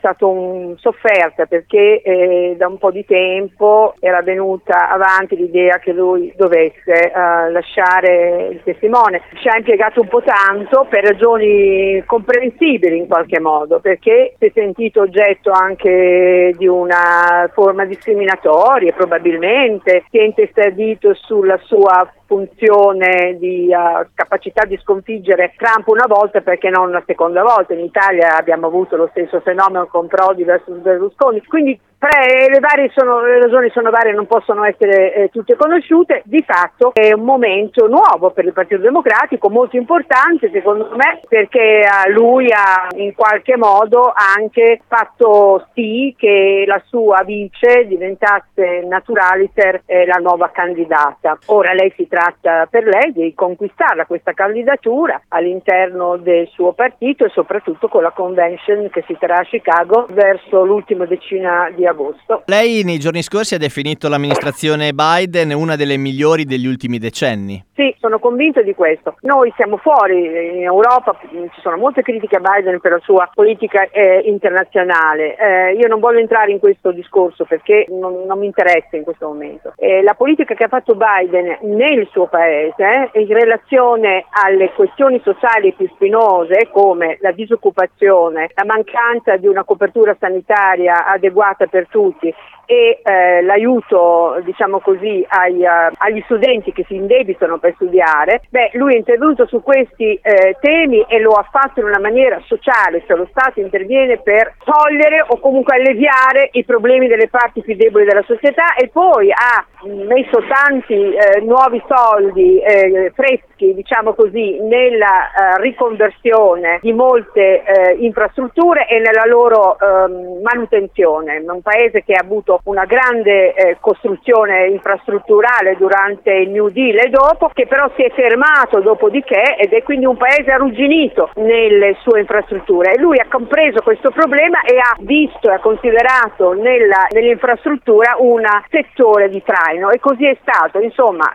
stata sofferta perché da un po' di tempo era venuta avanti l'idea che lui dovesse lasciare il testimone. Ci ha impiegato un po' tanto per ragioni comprensibili in qualche modo, perché si è sentito oggetto anche di una forma discriminatoria, probabilmente si è intestardito sulla sua funzione di capacità di sconfiggere Trump una volta, perché non una seconda volta. In Italia abbiamo avuto lo stesso fenomeno con Prodi versus Berlusconi, quindi le ragioni sono varie, non possono essere tutte conosciute. Di fatto è un momento nuovo per il Partito Democratico, molto importante secondo me, perché lui ha in qualche modo anche fatto sì che la sua vice diventasse naturaliter la nuova candidata. Ora si tratta per lei di conquistarla questa candidatura all'interno del suo partito e soprattutto con la convention che si terrà a Chicago verso l'ultima decina di agosto. Lei nei giorni scorsi ha definito l'amministrazione Biden una delle migliori degli ultimi decenni. Sì, sono convinta di questo. Noi siamo fuori, in Europa ci sono molte critiche a Biden per la sua politica internazionale. Io non voglio entrare in questo discorso perché non mi interessa in questo momento. La politica che ha fatto Biden nel suo paese in relazione alle questioni sociali più spinose come la disoccupazione, la mancanza di una copertura sanitaria adeguata per tutti e l'aiuto, diciamo così, agli studenti che si indebitano per studiare, lui è intervenuto su questi temi e lo ha fatto in una maniera sociale, cioè lo Stato interviene per togliere o comunque alleviare i problemi delle parti più deboli della società, e poi ha messo tanti nuovi soldi freschi, diciamo così, nella riconversione di molte infrastrutture e nella loro manutenzione. Un paese che ha avuto una grande costruzione infrastrutturale durante il New Deal e dopo, che però si è fermato dopodiché, ed è quindi un paese arrugginito nelle sue infrastrutture, e lui ha compreso questo problema e ha visto e ha considerato nell'infrastruttura un settore di traino, e così è stato. Insomma,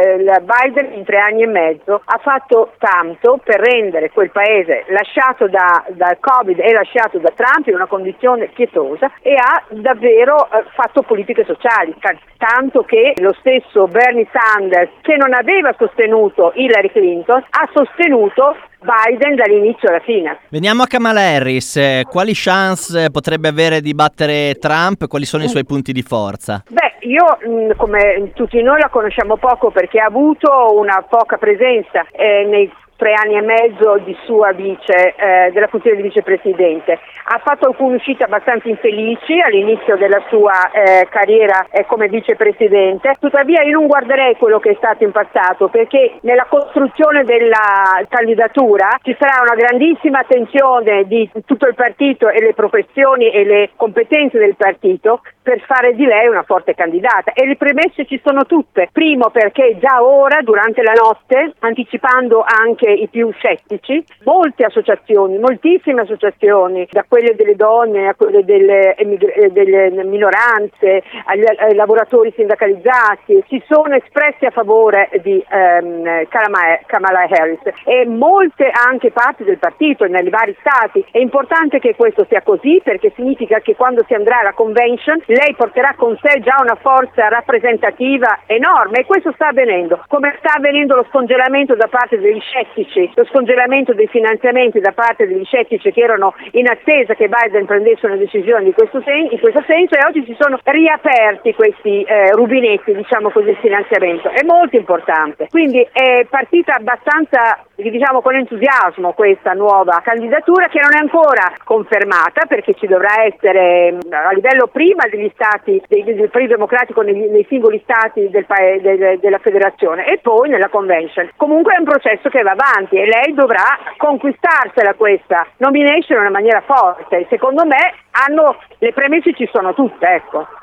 Biden in 3 anni e mezzo ha fatto tanto per rendere quel paese lasciato dal Covid e lasciato da Trump in una condizione pietosa, e ha davvero fatto politiche sociali, tanto che lo stesso Bernie Sanders, che non aveva sostenuto Hillary Clinton, ha sostenuto Biden dall'inizio alla fine. Veniamo a Kamala Harris. Quali chance potrebbe avere di battere Trump? Quali sono i suoi punti di forza? Io, come tutti noi, la conosciamo poco perché ha avuto una poca presenza nei 3 anni e mezzo di sua vice, della funzione di vicepresidente. Ha fatto alcune uscite abbastanza infelici all'inizio della sua carriera come vicepresidente, tuttavia io non guarderei quello che è stato in passato, perché nella costruzione della candidatura ci sarà una grandissima attenzione di tutto il partito e le professioni e le competenze del partito per fare di lei una forte candidata, e le premesse ci sono tutte. Primo, perché già ora, durante la notte, anticipando anche i più scettici, molte associazioni, moltissime associazioni, da quelle delle donne a quelle delle minoranze, ai lavoratori sindacalizzati, si sono espressi a favore di Kamala Harris, e molte anche parti del partito nei vari stati. È importante che questo sia così, perché significa che quando si andrà alla convention lei porterà con sé già una forza rappresentativa enorme, e questo sta avvenendo. Come sta avvenendo lo scongelamento da parte degli scettici, lo scongelamento dei finanziamenti da parte degli scettici che erano in attesa che Biden prendesse una decisione in questo senso, e oggi si sono riaperti questi rubinetti, diciamo così, il finanziamento. È molto importante. Quindi è partita abbastanza, diciamo, con entusiasmo questa nuova candidatura, che non è ancora confermata, perché ci dovrà essere a livello prima degli stati del Partito Democratico nei singoli stati della federazione, e poi nella convention. Comunque è un processo che va avanti, e lei dovrà conquistarsela questa nomination in una maniera forte. Secondo me le premesse ci sono tutte, ecco.